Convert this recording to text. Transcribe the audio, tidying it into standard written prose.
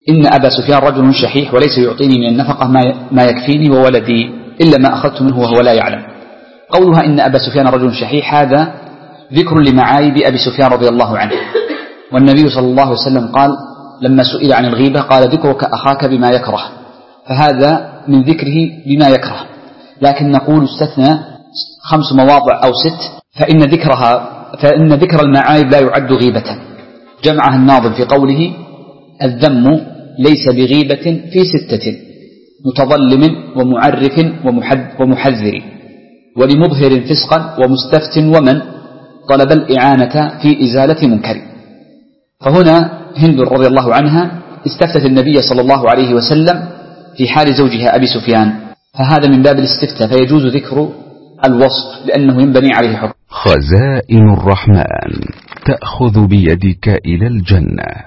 إن أبا سفيان رجل شحيح وليس يعطيني من النفقة ما يكفيني وولدي إلا ما أخذت منه وهو لا يعلم. قولها إن أبا سفيان رجل شحيح هذا ذكر لمعايب أبي سفيان رضي الله عنه، والنبي صلى الله عليه وسلم قال لما سئل عن الغيبة قال ذكرك أخاك بما يكره، فهذا من ذكره بما يكره. لكن نقول استثنى 5 مواضع أو 6 فإن ذكر المعايب لا يعد غيبة. جمعها الناظم في قوله الذم ليس بغيبة في 6 متظلم ومعرف ومحذر ولمظهر فسقا ومستفت ومن طلب الإعانة في إزالة منكر. فهنا هند رضي الله عنها استفتت النبي صلى الله عليه وسلم في حال زوجها أبي سفيان، فهذا من باب الاستفتاء فيجوز ذكر الوصف لأنه ينبني عليه حكم. خزائن الرحمن تأخذ بيدك إلى الجنة.